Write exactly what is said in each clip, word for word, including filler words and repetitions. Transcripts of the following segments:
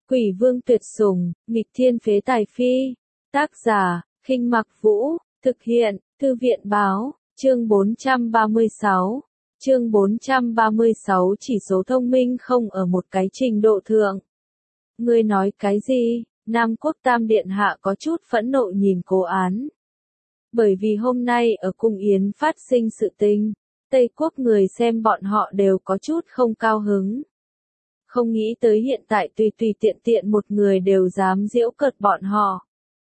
Quỷ vương tuyệt sủng, nghịch thiên phế tài phi. Tác giả, Khinh Mặc Vũ, thực hiện, Thư viện báo, chương bốn trăm ba mươi sáu. Chương bốn trăm ba mươi sáu chỉ số thông minh không ở một cái trình độ thượng. Ngươi nói cái gì? Nam Quốc Tam Điện Hạ có chút phẫn nộ nhìn Cố Án. Bởi vì hôm nay ở cung yến phát sinh sự tình, Tây Quốc người xem bọn họ đều có chút không cao hứng. Không nghĩ tới hiện tại tùy tùy tiện tiện một người đều dám giễu cợt bọn họ.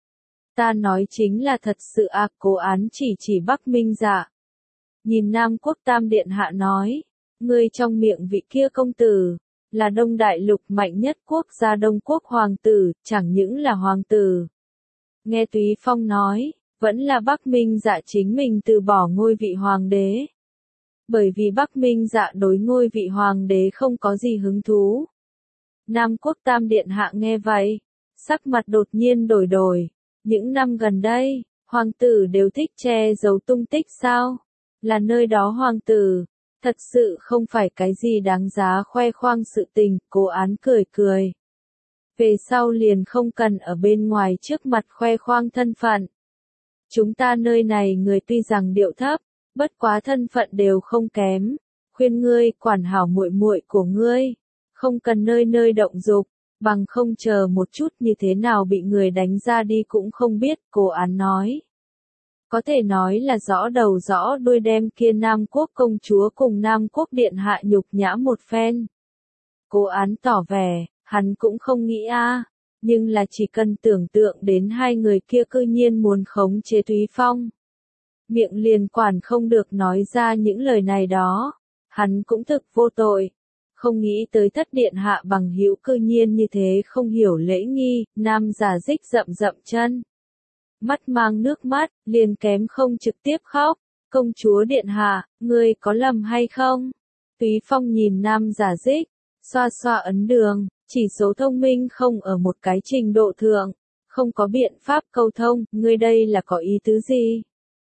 Ta nói chính là thật sự à, Cố Án chỉ chỉ Bắc Minh Dạ. Nhìn Nam Quốc Tam Điện Hạ nói, ngươi trong miệng vị kia công tử, là Đông Đại Lục mạnh nhất quốc gia Đông Quốc hoàng tử, chẳng những là hoàng tử. Nghe Túy Phong nói, vẫn là Bắc Minh Dạ chính mình từ bỏ ngôi vị hoàng đế. Bởi vì Bắc Minh Dạ đối ngôi vị hoàng đế không có gì hứng thú. Nam Quốc Tam Điện Hạ nghe vậy, sắc mặt đột nhiên đổi đổi. Những năm gần đây, hoàng tử đều thích che giấu tung tích sao? Là nơi đó hoàng tử, thật sự không phải cái gì đáng giá khoe khoang sự tình, Cố Án cười cười. Về sau liền không cần ở bên ngoài trước mặt khoe khoang thân phận. Chúng ta nơi này người tuy rằng điệu thấp, bất quá thân phận đều không kém, khuyên ngươi quản hảo muội muội của ngươi, không cần nơi nơi động dục, bằng không chờ một chút như thế nào bị người đánh ra đi cũng không biết, Cố Án nói. Có thể nói là rõ đầu rõ đuôi đem kia Nam Quốc công chúa cùng Nam Quốc điện hạ nhục nhã một phen. Cố Án tỏ vẻ, hắn cũng không nghĩ a, nhưng là chỉ cần tưởng tượng đến hai người kia cư nhiên muốn khống chế Túy Phong. Miệng liền quản không được nói ra những lời này đó, hắn cũng thực vô tội. Không nghĩ tới Thất Điện Hạ bằng hữu cư nhiên như thế không hiểu lễ nghi, nam giả dích rậm rậm chân. Mắt mang nước mắt, liền kém không trực tiếp khóc, công chúa Điện Hạ, ngươi có lầm hay không? Túy Phong nhìn nam giả dích, xoa xoa ấn đường, chỉ số thông minh không ở một cái trình độ thượng, không có biện pháp câu thông, ngươi đây là có ý tứ gì?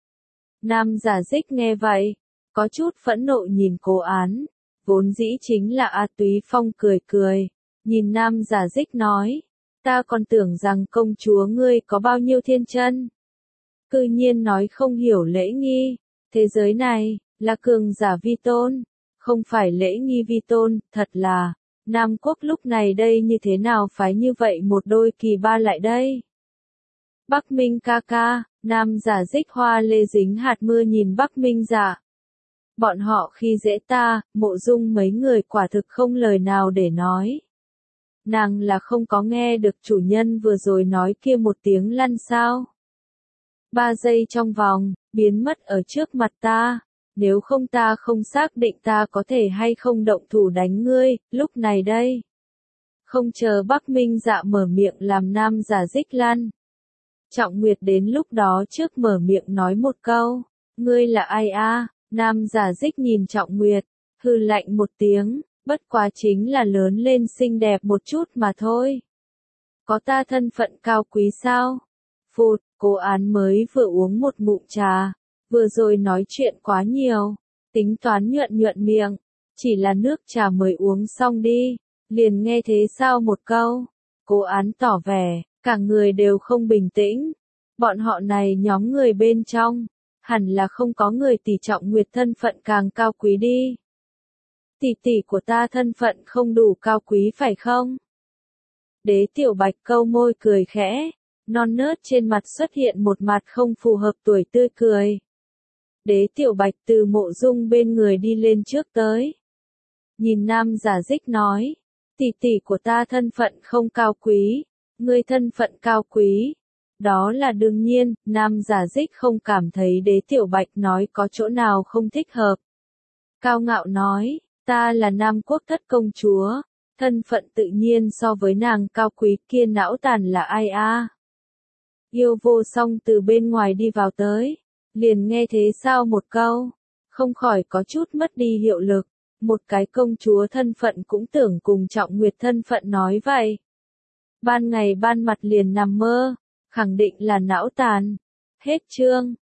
Nam giả dích nghe vậy, có chút phẫn nộ nhìn Cố Án, vốn dĩ chính là A Túy Phong cười cười, nhìn nam giả dích nói, ta còn tưởng rằng công chúa ngươi có bao nhiêu thiên chân. Cư nhiên nói không hiểu lễ nghi, thế giới này, là cường giả vi tôn, không phải lễ nghi vi tôn, thật là, Nam Quốc lúc này đây như thế nào phái như vậy một đôi kỳ ba lại đây. Bắc Minh ca ca, nam giả dích hoa lê dính hạt mưa nhìn Bắc Minh Dạ. Bọn họ khi dễ ta, Mộ Dung mấy người quả thực không lời nào để nói. Nàng là không có nghe được chủ nhân vừa rồi nói kia một tiếng lăn sao. Ba giây trong vòng, biến mất ở trước mặt ta, nếu không ta không xác định ta có thể hay không động thủ đánh ngươi, lúc này đây. Không chờ Bắc Minh Dạ mở miệng làm nam giả dích lăn. Trọng Nguyệt đến lúc đó trước mở miệng nói một câu, ngươi là ai a? Nam giả dích nhìn Trọng Nguyệt, hừ lạnh một tiếng, bất quá chính là lớn lên xinh đẹp một chút mà thôi. Có ta thân phận cao quý sao? Phụt, Cố Án mới vừa uống một ngụm trà, vừa rồi nói chuyện quá nhiều, tính toán nhuận nhuận miệng, chỉ là nước trà mới uống xong đi, liền nghe thế sao một câu. Cố Án tỏ vẻ, cả người đều không bình tĩnh, bọn họ này nhóm người bên trong, hẳn là không có người tỷ Trọng Nguyệt thân phận càng cao quý đi. Tỷ tỷ của ta thân phận không đủ cao quý phải không? Đế Tiểu Bạch câu môi cười khẽ, non nớt trên mặt xuất hiện một mặt không phù hợp tuổi tươi cười. Đế Tiểu Bạch từ Mộ Dung bên người đi lên trước tới. Nhìn nam giả dích nói, tỷ tỷ của ta thân phận không cao quý, ngươi thân phận cao quý. Đó là đương nhiên, nam giả dích không cảm thấy Đế Tiểu Bạch nói có chỗ nào không thích hợp. Cao ngạo nói, ta là Nam Quốc thất công chúa, thân phận tự nhiên so với nàng cao quý kia não tàn là ai a? Yêu Vô Song từ bên ngoài đi vào tới, liền nghe thế sao một câu, không khỏi có chút mất đi hiệu lực, một cái công chúa thân phận cũng tưởng cùng Trọng Nguyệt thân phận nói vậy. Ban ngày ban mặt liền nằm mơ, khẳng định là não tàn. Hết chương.